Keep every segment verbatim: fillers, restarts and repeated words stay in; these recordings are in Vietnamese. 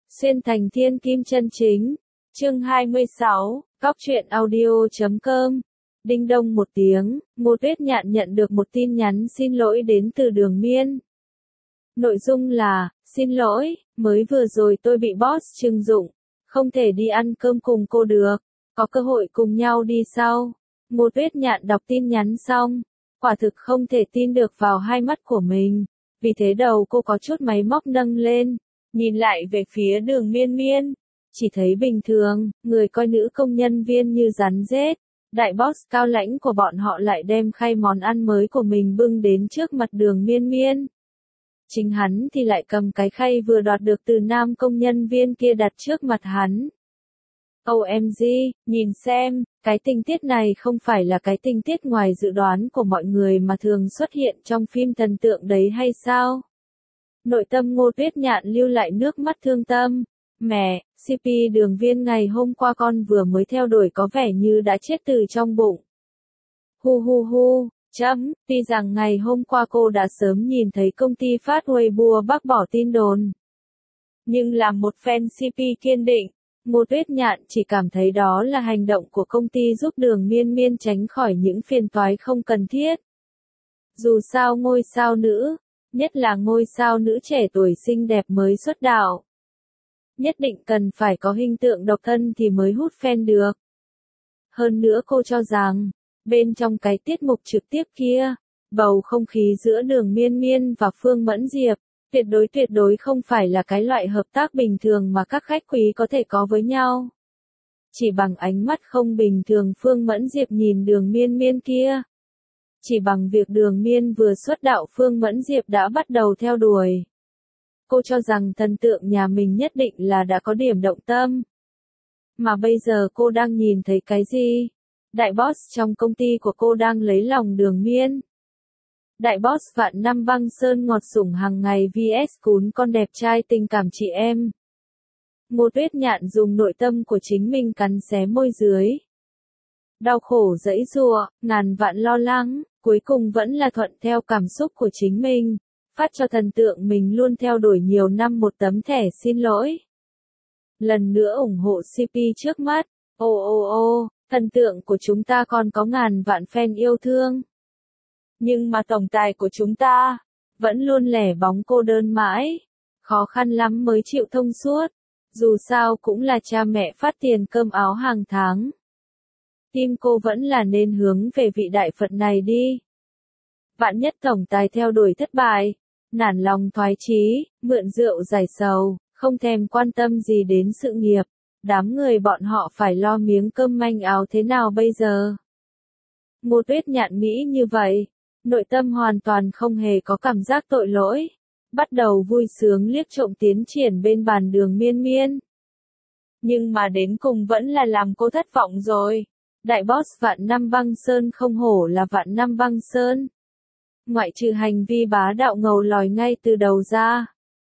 Xuyên thành thiên kim chân chính. Chương hai mươi sáu, Cóc truyện audio chấm com. Đinh đông một tiếng, Ngô Tuyết Nhạn nhận được một tin nhắn xin lỗi đến từ Đường Miên. Nội dung là, xin lỗi, mới vừa rồi tôi bị boss trừng dụng, không thể đi ăn cơm cùng cô được, có cơ hội cùng nhau đi sau. Ngô Tuyết Nhạn đọc tin nhắn xong, quả thực không thể tin được vào hai mắt của mình, vì thế đầu cô có chút máy móc nâng lên, nhìn lại về phía Đường Miên Miên, chỉ thấy bình thường, người coi nữ công nhân viên như rắn rết, đại boss cao lãnh của bọn họ lại đem khay món ăn mới của mình bưng đến trước mặt Đường Miên Miên. Chính hắn thì lại cầm cái khay vừa đoạt được từ nam công nhân viên kia đặt trước mặt hắn. ô em giê, nhìn xem, cái tình tiết này không phải là cái tình tiết ngoài dự đoán của mọi người mà thường xuất hiện trong phim thần tượng đấy hay sao? Nội tâm Ngô Tuyết Nhạn lưu lại nước mắt thương tâm. Mẹ, xê pê Đường Viên ngày hôm qua con vừa mới theo đuổi có vẻ như đã chết từ trong bụng. Hu hu hu, chấm, tuy rằng ngày hôm qua cô đã sớm nhìn thấy công ty phát Weibo bác bỏ tin đồn. Nhưng làm một fan xê pê kiên định, Ngô Tuyết Nhạn chỉ cảm thấy đó là hành động của công ty giúp Đường Miên Miên tránh khỏi những phiền toái không cần thiết. Dù sao ngôi sao nữ, nhất là ngôi sao nữ trẻ tuổi xinh đẹp mới xuất đạo, nhất định cần phải có hình tượng độc thân thì mới hút fan được. Hơn nữa cô cho rằng, bên trong cái tiết mục trực tiếp kia, bầu không khí giữa Đường Miên Miên và Phương Mẫn Diệp, tuyệt đối tuyệt đối không phải là cái loại hợp tác bình thường mà các khách quý có thể có với nhau. Chỉ bằng ánh mắt không bình thường Phương Mẫn Diệp nhìn Đường Miên Miên kia. Chỉ bằng việc Đường Miên vừa xuất đạo Phương Mẫn Diệp đã bắt đầu theo đuổi. Cô cho rằng thần tượng nhà mình nhất định là đã có điểm động tâm. Mà bây giờ cô đang nhìn thấy cái gì? Đại boss trong công ty của cô đang lấy lòng Đường Miên. Đại boss vạn năm băng sơn ngọt sủng hàng ngày vs cún con đẹp trai tình cảm chị em. Ngô Tuyết Nhạn dùng nội tâm của chính mình cắn xé môi dưới. Đau khổ giãy giụa, ngàn vạn lo lắng, cuối cùng vẫn là thuận theo cảm xúc của chính mình, phát cho thần tượng mình luôn theo đuổi nhiều năm một tấm thẻ xin lỗi. Lần nữa ủng hộ xê pê trước mắt, ô ô ô, thần tượng của chúng ta còn có ngàn vạn fan yêu thương. Nhưng mà tổng tài của chúng ta, vẫn luôn lẻ bóng cô đơn mãi, khó khăn lắm mới chịu thông suốt, dù sao cũng là cha mẹ phát tiền cơm áo hàng tháng. Tim cô vẫn là nên hướng về vị đại Phật này đi. Vạn nhất tổng tài theo đuổi thất bại, nản lòng thoái chí, mượn rượu giải sầu, không thèm quan tâm gì đến sự nghiệp, đám người bọn họ phải lo miếng cơm manh áo thế nào bây giờ? Ngô Tuyết Nhạn nghĩ như vậy, nội tâm hoàn toàn không hề có cảm giác tội lỗi, bắt đầu vui sướng liếc trộm tiến triển bên bàn Đường Miên Miên. Nhưng mà đến cùng vẫn là làm cô thất vọng rồi. Đại boss vạn năm băng sơn không hổ là vạn năm băng sơn. Ngoại trừ hành vi bá đạo ngầu lòi ngay từ đầu ra.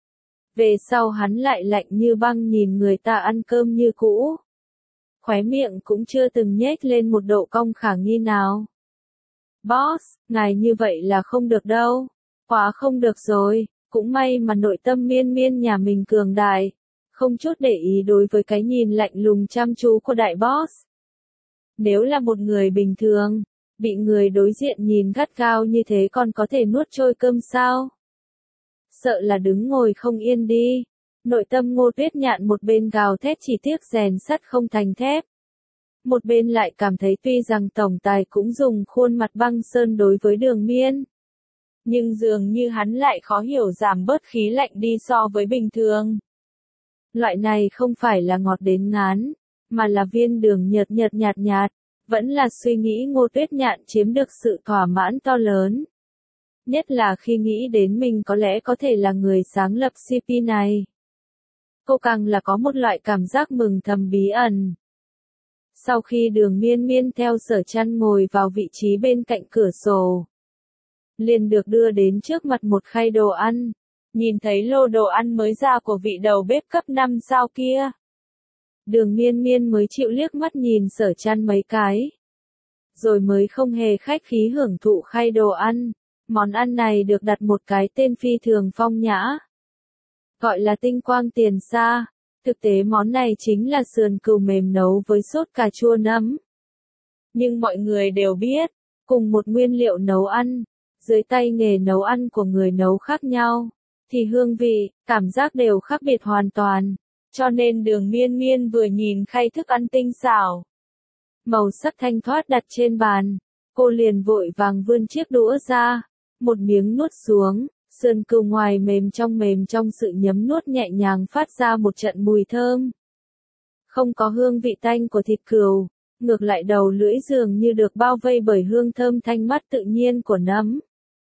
Về sau hắn lại lạnh như băng nhìn người ta ăn cơm như cũ. Khóe miệng cũng chưa từng nhếch lên một độ cong khả nghi nào. Boss, ngài như vậy là không được đâu. Quá không được rồi, cũng may mà nội tâm Miên Miên nhà mình cường đại. Không chút để ý đối với cái nhìn lạnh lùng chăm chú của đại boss. Nếu là một người bình thường, bị người đối diện nhìn gắt gao như thế còn có thể nuốt trôi cơm sao? Sợ là đứng ngồi không yên đi. Nội tâm Ngô Tuyết Nhạn một bên gào thét chỉ tiếc rèn sắt không thành thép. Một bên lại cảm thấy tuy rằng tổng tài cũng dùng khuôn mặt băng sơn đối với Đường Miên. Nhưng dường như hắn lại khó hiểu giảm bớt khí lạnh đi so với bình thường. Loại này không phải là ngọt đến ngán, mà là viên đường nhợt nhợt nhạt nhạt, vẫn là suy nghĩ Ngô Tuyết Nhạn chiếm được sự thỏa mãn to lớn. Nhất là khi nghĩ đến mình có lẽ có thể là người sáng lập xê pê này. Cô càng là có một loại cảm giác mừng thầm bí ẩn. Sau khi Đường Miên Miên theo Sở Trăn ngồi vào vị trí bên cạnh cửa sổ, liền được đưa đến trước mặt một khay đồ ăn, nhìn thấy lô đồ ăn mới ra của vị đầu bếp cấp năm sao kia. Đường Miên Miên mới chịu liếc mắt nhìn Sở Trăn mấy cái. Rồi mới không hề khách khí hưởng thụ khay đồ ăn. Món ăn này được đặt một cái tên phi thường phong nhã. Gọi là tinh quang tiền sa. Thực tế món này chính là sườn cừu mềm nấu với sốt cà chua nấm. Nhưng mọi người đều biết, cùng một nguyên liệu nấu ăn, dưới tay nghề nấu ăn của người nấu khác nhau, thì hương vị, cảm giác đều khác biệt hoàn toàn. Cho nên Đường Miên Miên vừa nhìn khay thức ăn tinh xảo, màu sắc thanh thoát đặt trên bàn, cô liền vội vàng vươn chiếc đũa ra, một miếng nuốt xuống, sườn cừu ngoài mềm trong mềm trong sự nhấm nuốt nhẹ nhàng phát ra một trận mùi thơm. Không có hương vị tanh của thịt cừu, ngược lại đầu lưỡi dường như được bao vây bởi hương thơm thanh mát tự nhiên của nấm.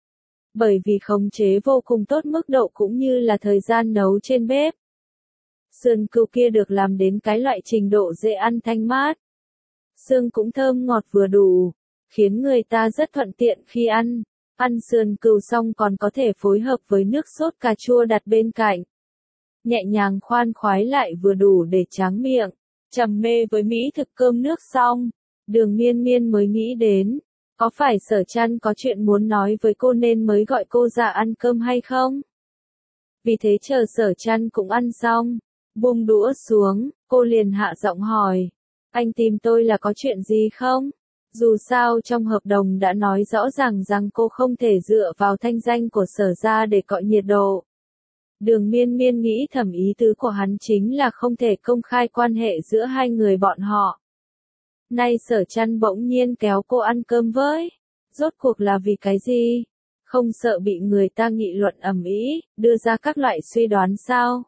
Bởi vì khống chế vô cùng tốt mức độ cũng như là thời gian nấu trên bếp. Sườn cừu kia được làm đến cái loại trình độ dễ ăn thanh mát. Xương cũng thơm ngọt vừa đủ, khiến người ta rất thuận tiện khi ăn. Ăn sườn cừu xong còn có thể phối hợp với nước sốt cà chua đặt bên cạnh. Nhẹ nhàng khoan khoái lại vừa đủ để tráng miệng. Trầm mê với mỹ thực cơm nước xong, Đường Miên Miên mới nghĩ đến, có phải Sở Trăn có chuyện muốn nói với cô nên mới gọi cô ra ăn cơm hay không? Vì thế chờ Sở Trăn cũng ăn xong, buông đũa xuống, cô liền hạ giọng hỏi, anh tìm tôi là có chuyện gì không? Dù sao trong hợp đồng đã nói rõ ràng rằng cô không thể dựa vào thanh danh của Sở gia để cọ nhiệt độ. Đường Miên Miên nghĩ thầm ý tứ của hắn chính là không thể công khai quan hệ giữa hai người bọn họ. Nay Sở Trăn bỗng nhiên kéo cô ăn cơm với, rốt cuộc là vì cái gì? Không sợ bị người ta nghị luận ầm ĩ, đưa ra các loại suy đoán sao?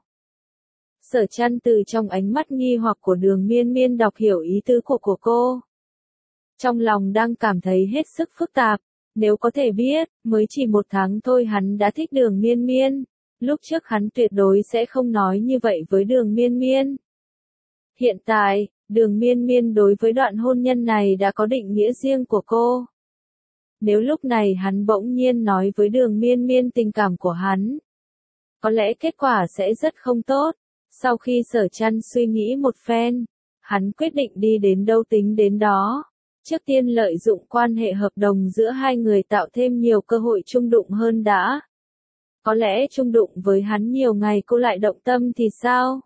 Sở Trăn từ trong ánh mắt nghi hoặc của Đường Miên Miên đọc hiểu ý tứ của của cô. Trong lòng đang cảm thấy hết sức phức tạp, nếu có thể biết, mới chỉ một tháng thôi hắn đã thích Đường Miên Miên. Lúc trước hắn tuyệt đối sẽ không nói như vậy với Đường Miên Miên. Hiện tại, Đường Miên Miên đối với đoạn hôn nhân này đã có định nghĩa riêng của cô. Nếu lúc này hắn bỗng nhiên nói với Đường Miên Miên tình cảm của hắn, có lẽ kết quả sẽ rất không tốt. Sau khi Sở Trăn suy nghĩ một phen, hắn quyết định đi đến đâu tính đến đó. Trước tiên lợi dụng quan hệ hợp đồng giữa hai người tạo thêm nhiều cơ hội chung đụng hơn đã. Có lẽ chung đụng với hắn nhiều ngày cô lại động tâm thì sao?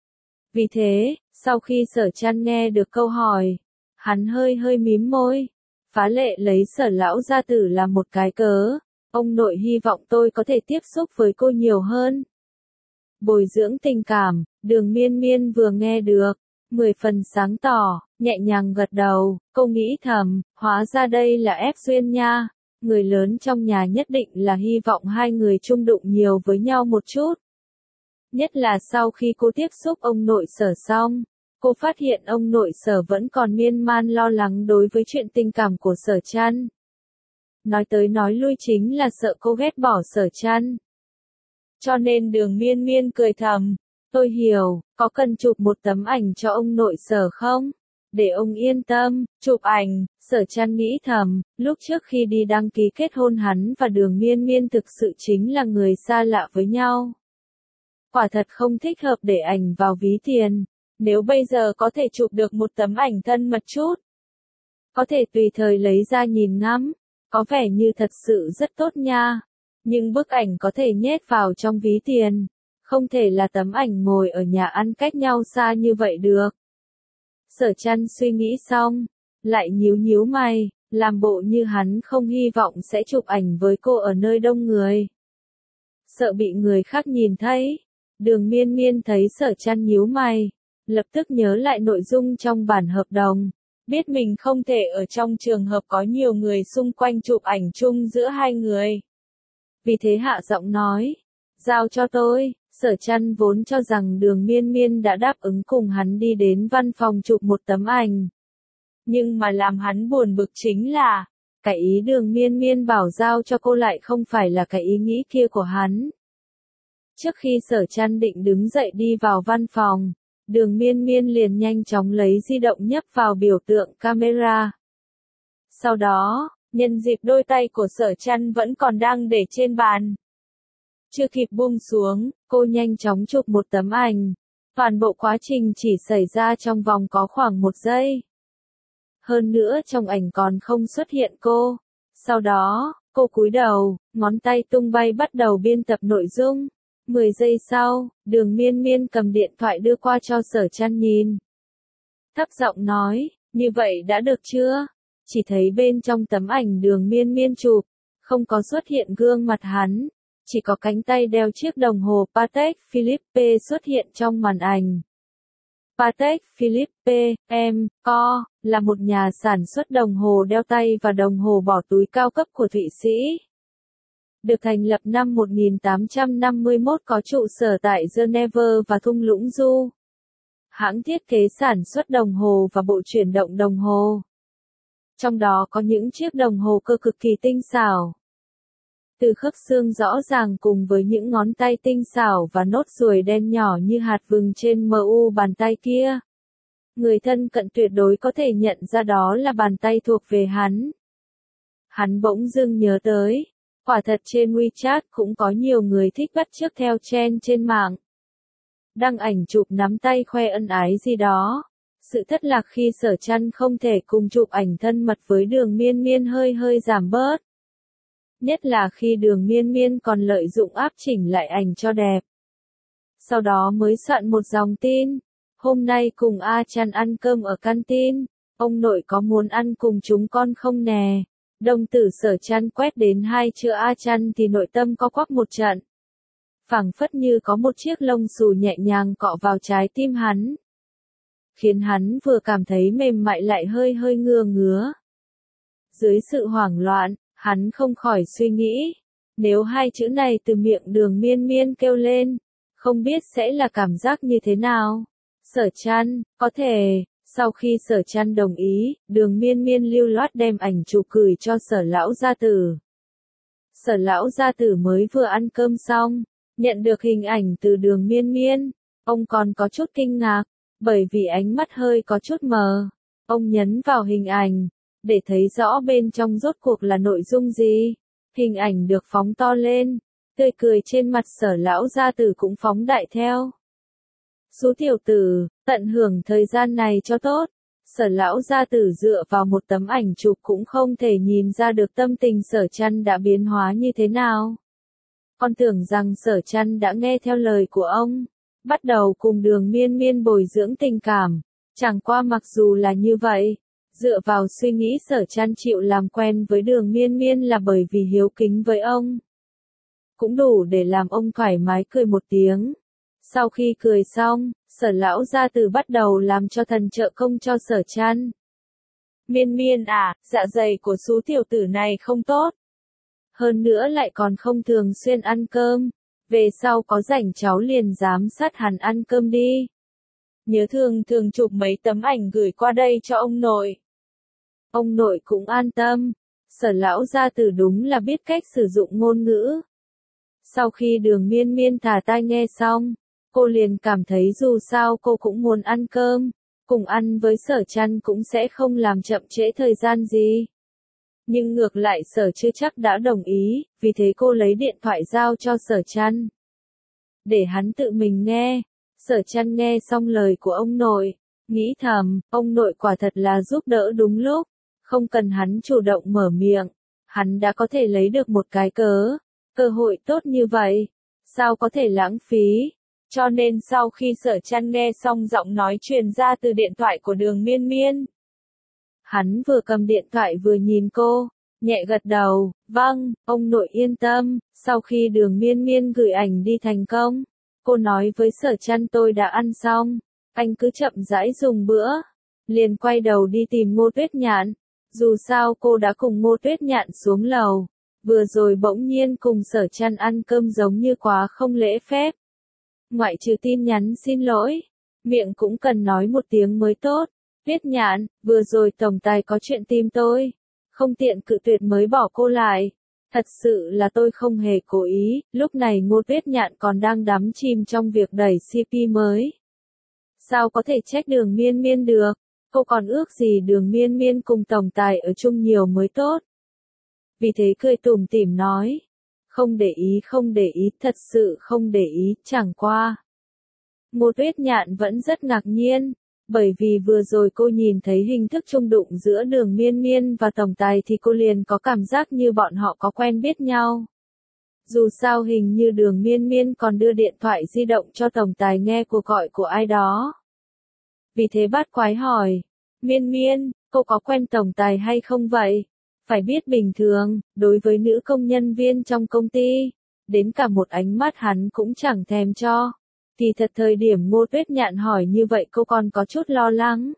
Vì thế, sau khi Sở Trăn nghe được câu hỏi, hắn hơi hơi mím môi, phá lệ lấy Sở lão gia tử làm một cái cớ, ông nội hy vọng tôi có thể tiếp xúc với cô nhiều hơn. Bồi dưỡng tình cảm, Đường Miên Miên vừa nghe được, mười phần sáng tỏ, nhẹ nhàng gật đầu, cô nghĩ thầm, hóa ra đây là ép duyên nha. Người lớn trong nhà nhất định là hy vọng hai người chung đụng nhiều với nhau một chút. Nhất là sau khi cô tiếp xúc ông nội Sở xong, cô phát hiện ông nội Sở vẫn còn miên man lo lắng đối với chuyện tình cảm của Sở Trăn. Nói tới nói lui chính là sợ cô ghét bỏ Sở Trăn. Cho nên Đường Miên Miên cười thầm, tôi hiểu, có cần chụp một tấm ảnh cho ông nội Sở không? Để ông yên tâm, chụp ảnh, Sở Trăn nghĩ thầm, lúc trước khi đi đăng ký kết hôn hắn và Đường Miên Miên thực sự chính là người xa lạ với nhau. Quả thật không thích hợp để ảnh vào ví tiền, nếu bây giờ có thể chụp được một tấm ảnh thân mật chút. Có thể tùy thời lấy ra nhìn ngắm, có vẻ như thật sự rất tốt nha. Nhưng bức ảnh có thể nhét vào trong ví tiền, không thể là tấm ảnh ngồi ở nhà ăn cách nhau xa như vậy được. Sở Trăn suy nghĩ xong, lại nhíu nhíu mày, làm bộ như hắn không hy vọng sẽ chụp ảnh với cô ở nơi đông người. Sợ bị người khác nhìn thấy, Đường Miên Miên thấy Sở Trăn nhíu mày, lập tức nhớ lại nội dung trong bản hợp đồng, biết mình không thể ở trong trường hợp có nhiều người xung quanh chụp ảnh chung giữa hai người. Vì thế hạ giọng nói, giao cho tôi. Sở Trăn vốn cho rằng Đường Miên Miên đã đáp ứng cùng hắn đi đến văn phòng chụp một tấm ảnh. Nhưng mà làm hắn buồn bực chính là, cái ý Đường Miên Miên bảo giao cho cô lại không phải là cái ý nghĩ kia của hắn. Trước khi Sở Trăn định đứng dậy đi vào văn phòng, Đường Miên Miên liền nhanh chóng lấy di động nhấp vào biểu tượng camera. Sau đó, nhân dịp đôi tay của Sở Trăn vẫn còn đang để trên bàn, chưa kịp buông xuống, cô nhanh chóng chụp một tấm ảnh. Toàn bộ quá trình chỉ xảy ra trong vòng có khoảng một giây. Hơn nữa trong ảnh còn không xuất hiện cô. Sau đó, cô cúi đầu, ngón tay tung bay bắt đầu biên tập nội dung. Mười giây sau, Đường Miên Miên cầm điện thoại đưa qua cho Sở Trăn nhìn. Thấp giọng nói, như vậy đã được chưa? Chỉ thấy bên trong tấm ảnh Đường Miên Miên chụp, không có xuất hiện gương mặt hắn, chỉ có cánh tay đeo chiếc đồng hồ Patek Philippe xuất hiện trong màn ảnh. Patek Philippe, em, co, là một nhà sản xuất đồng hồ đeo tay và đồng hồ bỏ túi cao cấp của Thụy Sĩ. Được thành lập năm một nghìn tám trăm năm mươi mốt, có trụ sở tại Geneva và thung lũng Du. Hãng thiết kế sản xuất đồng hồ và bộ chuyển động đồng hồ. Trong đó có những chiếc đồng hồ cơ cực kỳ tinh xảo. Từ khớp xương rõ ràng cùng với những ngón tay tinh xảo và nốt ruồi đen nhỏ như hạt vừng trên mu bàn tay kia. Người thân cận tuyệt đối có thể nhận ra đó là bàn tay thuộc về hắn. Hắn bỗng dưng nhớ tới, quả thật trên WeChat cũng có nhiều người thích bắt chước theo trend trên mạng. Đăng ảnh chụp nắm tay khoe ân ái gì đó. Sự thất lạc khi Sở Trăn không thể cùng chụp ảnh thân mật với Đường Miên Miên hơi hơi giảm bớt. Nhất là khi Đường Miên Miên còn lợi dụng áp chỉnh lại ảnh cho đẹp. Sau đó mới soạn một dòng tin. Hôm nay cùng A Trăn ăn cơm ở canteen. Ông nội có muốn ăn cùng chúng con không nè? Đồng tử Sở Trăn quét đến hai chữ A Trăn thì nội tâm có quắc một trận. Phảng phất như có một chiếc lông xù nhẹ nhàng cọ vào trái tim hắn. Khiến hắn vừa cảm thấy mềm mại lại hơi hơi ngứa ngứa. Dưới sự hoảng loạn, hắn không khỏi suy nghĩ, nếu hai chữ này từ miệng Đường Miên Miên kêu lên, không biết sẽ là cảm giác như thế nào. Sở Trăn, có thể, sau khi Sở Trăn đồng ý, Đường Miên Miên lưu loát đem ảnh chụp gửi cho Sở Lão Gia Tử. Sở Lão Gia Tử mới vừa ăn cơm xong, nhận được hình ảnh từ Đường Miên Miên, ông còn có chút kinh ngạc, bởi vì ánh mắt hơi có chút mờ. Ông nhấn vào hình ảnh, để thấy rõ bên trong rốt cuộc là nội dung gì. Hình ảnh được phóng to lên, tươi cười trên mặt Sở Lão Gia Tử cũng phóng đại theo. Sú tiểu tử, tận hưởng thời gian này cho tốt. Sở Lão Gia Tử dựa vào một tấm ảnh chụp cũng không thể nhìn ra được tâm tình Sở Trăn đã biến hóa như thế nào. Con tưởng rằng Sở Trăn đã nghe theo lời của ông, bắt đầu cùng Đường Miên Miên bồi dưỡng tình cảm. Chẳng qua mặc dù là như vậy, dựa vào suy nghĩ Sở Trăn chịu làm quen với Đường Miên Miên là bởi vì hiếu kính với ông. Cũng đủ để làm ông thoải mái cười một tiếng. Sau khi cười xong, Sở Lão Gia Tử bắt đầu làm cho thần trợ công cho Sở Trăn. Miên Miên à, dạ dày của sú tiểu tử này không tốt. Hơn nữa lại còn không thường xuyên ăn cơm. Về sau có rảnh cháu liền giám sát hắn ăn cơm đi. Nhớ thường thường chụp mấy tấm ảnh gửi qua đây cho ông nội. Ông nội cũng an tâm. Sở Lão Gia Tử đúng là biết cách sử dụng ngôn ngữ. Sau khi Đường Miên Miên thả tai nghe xong, cô liền cảm thấy dù sao cô cũng muốn ăn cơm, cùng ăn với Sở Trăn cũng sẽ không làm chậm trễ thời gian gì. Nhưng ngược lại Sở chưa chắc đã đồng ý, vì thế cô lấy điện thoại giao cho Sở Trăn. Để hắn tự mình nghe. Sở Trăn nghe xong lời của ông nội, nghĩ thầm, ông nội quả thật là giúp đỡ đúng lúc, không cần hắn chủ động mở miệng, hắn đã có thể lấy được một cái cớ, cơ hội tốt như vậy, sao có thể lãng phí. Cho nên sau khi Sở Trăn nghe xong giọng nói truyền ra từ điện thoại của Đường Miên Miên, hắn vừa cầm điện thoại vừa nhìn cô, nhẹ gật đầu, vâng, ông nội yên tâm. Sau khi Đường Miên Miên gửi ảnh đi thành công, cô nói với Sở Trăn tôi đã ăn xong, anh cứ chậm rãi dùng bữa. Liền quay đầu đi tìm Ngô Tuyết Nhạn, dù sao cô đã cùng Ngô Tuyết Nhạn xuống lầu, vừa rồi bỗng nhiên cùng Sở Trăn ăn cơm giống như quá không lễ phép. Ngoại trừ tin nhắn xin lỗi, miệng cũng cần nói một tiếng mới tốt. Tuyết Nhạn, vừa rồi tổng tài có chuyện tìm tôi, không tiện cự tuyệt mới bỏ cô lại. Thật sự là tôi không hề cố ý. Lúc này Ngô Tuyết Nhạn còn đang đắm chìm trong việc đẩy xê pê mới. Sao có thể trách Đường Miên Miên được, cô còn ước gì Đường Miên Miên cùng tổng tài ở chung nhiều mới tốt. Vì thế cười tủm tỉm nói, không để ý không để ý, thật sự không để ý, chẳng qua. Ngô Tuyết Nhạn vẫn rất ngạc nhiên, bởi vì vừa rồi cô nhìn thấy hình thức chung đụng giữa Đường Miên Miên và tổng tài thì cô liền có cảm giác như bọn họ có quen biết nhau. Dù sao hình như Đường Miên Miên còn đưa điện thoại di động cho tổng tài nghe cuộc gọi của ai đó. Vì thế bát quái hỏi, Miên Miên, cô có quen tổng tài hay không vậy? Phải biết bình thường, đối với nữ công nhân viên trong công ty, đến cả một ánh mắt hắn cũng chẳng thèm cho. Kỳ thật thời điểm Ngô Tuyết Nhạn hỏi như vậy cô còn có chút lo lắng.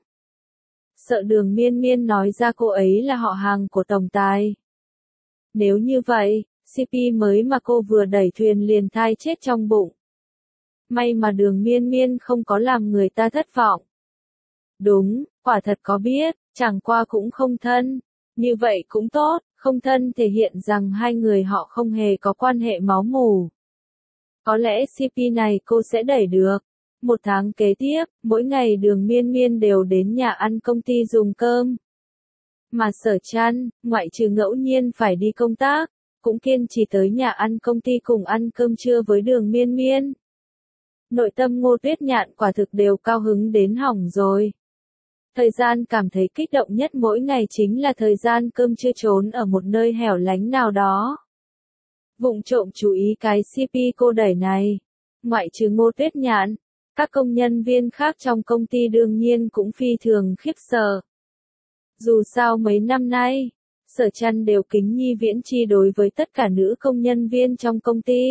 Sợ Đường Miên Miên nói ra cô ấy là họ hàng của tổng tài. Nếu như vậy, xê pê mới mà cô vừa đẩy thuyền liền thai chết trong bụng. May mà Đường Miên Miên không có làm người ta thất vọng. Đúng, quả thật có biết, chẳng qua cũng không thân. Như vậy cũng tốt, không thân thể hiện rằng hai người họ không hề có quan hệ máu mủ. Có lẽ xê pê này cô sẽ đẩy được. Một tháng kế tiếp, mỗi ngày Đường Miên Miên đều đến nhà ăn công ty dùng cơm. Mà Sở Trăn, ngoại trừ ngẫu nhiên phải đi công tác, cũng kiên trì tới nhà ăn công ty cùng ăn cơm trưa với Đường Miên Miên. Nội tâm Ngô Tuyết Nhạn quả thực đều cao hứng đến hỏng rồi. Thời gian cảm thấy kích động nhất mỗi ngày chính là thời gian cơm trưa trốn ở một nơi hẻo lánh nào đó. Vụng trộm chú ý cái xê pê cô đẩy này. Ngoại trừ Ngô Tuyết Nhạn, các công nhân viên khác trong công ty đương nhiên cũng phi thường khiếp sợ. Dù sao mấy năm nay, Sở Trăn đều kính nhi viễn chi đối với tất cả nữ công nhân viên trong công ty.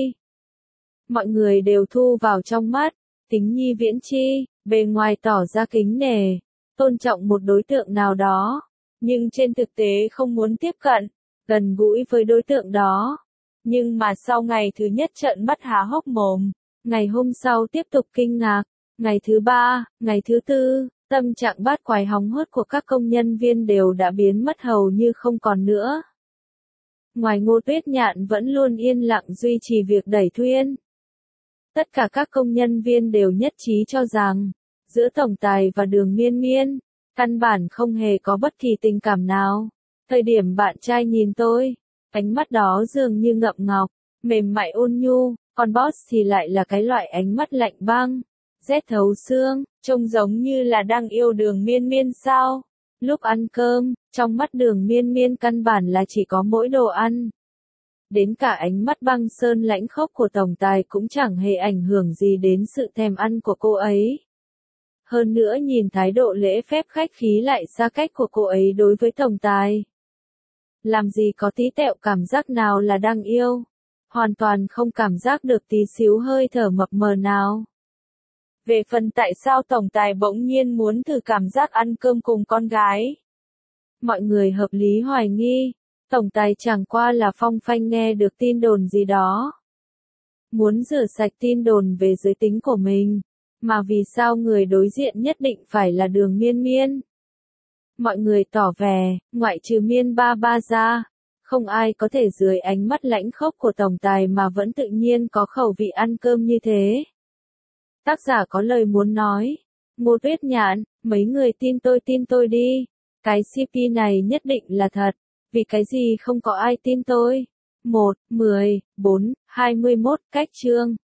Mọi người đều thu vào trong mắt, kính nhi viễn chi, bề ngoài tỏ ra kính nể, tôn trọng một đối tượng nào đó, nhưng trên thực tế không muốn tiếp cận, gần gũi với đối tượng đó. Nhưng mà sau ngày thứ nhất trợn mắt há hốc mồm, ngày hôm sau tiếp tục kinh ngạc, ngày thứ ba, ngày thứ tư, tâm trạng bát quái hóng hớt của các công nhân viên đều đã biến mất hầu như không còn nữa. Ngoài Ngô Tuyết Nhạn vẫn luôn yên lặng duy trì việc đẩy thuyền. Tất cả các công nhân viên đều nhất trí cho rằng, giữa tổng tài và Đường Miên Miên, căn bản không hề có bất kỳ tình cảm nào. Thời điểm bạn trai nhìn tôi, ánh mắt đó dường như ngậm ngọc, mềm mại ôn nhu, còn boss thì lại là cái loại ánh mắt lạnh băng, rét thấu xương, trông giống như là đang yêu Đường Miên Miên sao. Lúc ăn cơm, trong mắt Đường Miên Miên căn bản là chỉ có mỗi đồ ăn. Đến cả ánh mắt băng sơn lãnh khốc của tổng tài cũng chẳng hề ảnh hưởng gì đến sự thèm ăn của cô ấy. Hơn nữa nhìn thái độ lễ phép khách khí lại xa cách của cô ấy đối với tổng tài. Làm gì có tí tẹo cảm giác nào là đang yêu. Hoàn toàn không cảm giác được tí xíu hơi thở mập mờ nào. Về phần tại sao tổng tài bỗng nhiên muốn thử cảm giác ăn cơm cùng con gái. Mọi người hợp lý hoài nghi, tổng tài chẳng qua là phong phanh nghe được tin đồn gì đó. Muốn rửa sạch tin đồn về giới tính của mình, mà vì sao người đối diện nhất định phải là Đường Miên Miên. Mọi người tỏ vẻ, ngoại trừ Miên ba ba ra, không ai có thể dưới ánh mắt lãnh khốc của tổng tài mà vẫn tự nhiên có khẩu vị ăn cơm như thế. Tác giả có lời muốn nói, Ngô Tuyết Nhạn, mấy người tin tôi tin tôi đi, cái xê pê này nhất định là thật, vì cái gì không có ai tin tôi. một, mười, bốn, hai mươi mốt, cách chương.